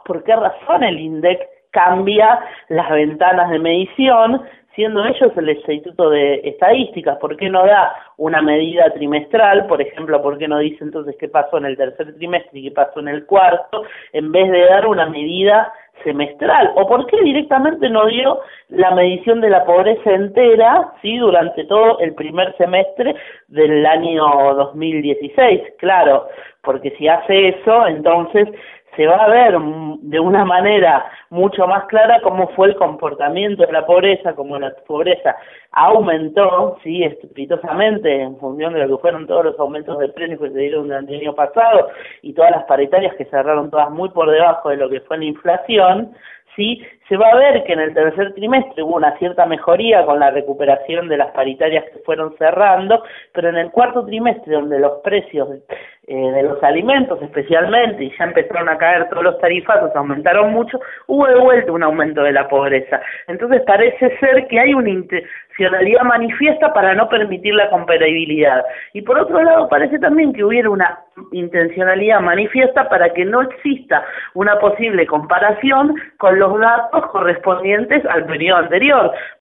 por qué razón el INDEC cambia las ventanas de medición, siendo ellos el Instituto de Estadísticas. ¿Por qué no da una medida trimestral? Por ejemplo, ¿por qué no dice entonces qué pasó en el tercer trimestre y qué pasó en el cuarto, en vez de dar una medida semestral? ¿O por qué directamente no dio la medición de la pobreza entera, sí, durante todo el primer semestre del año 2016? Claro, porque si hace eso, entonces se va a ver de una manera mucho más clara cómo fue el comportamiento de la pobreza, cómo la pobreza aumentó, sí, estrepitosamente en función de lo que fueron todos los aumentos de precios que se dieron durante el año pasado y todas las paritarias que cerraron todas muy por debajo de lo que fue la inflación. Sí, se va a ver que en el tercer trimestre hubo una cierta mejoría con la recuperación de las paritarias que fueron cerrando, pero en el cuarto trimestre, donde los precios de los alimentos especialmente, y ya empezaron a caer todos los tarifatos, aumentaron mucho, hubo de vuelta un aumento de la pobreza. Entonces parece ser que hay una intencionalidad manifiesta para no permitir la comparabilidad. Y por otro lado parece también que hubiera una intencionalidad manifiesta para que no exista una posible comparación con los datos correspondientes al periodo anterior,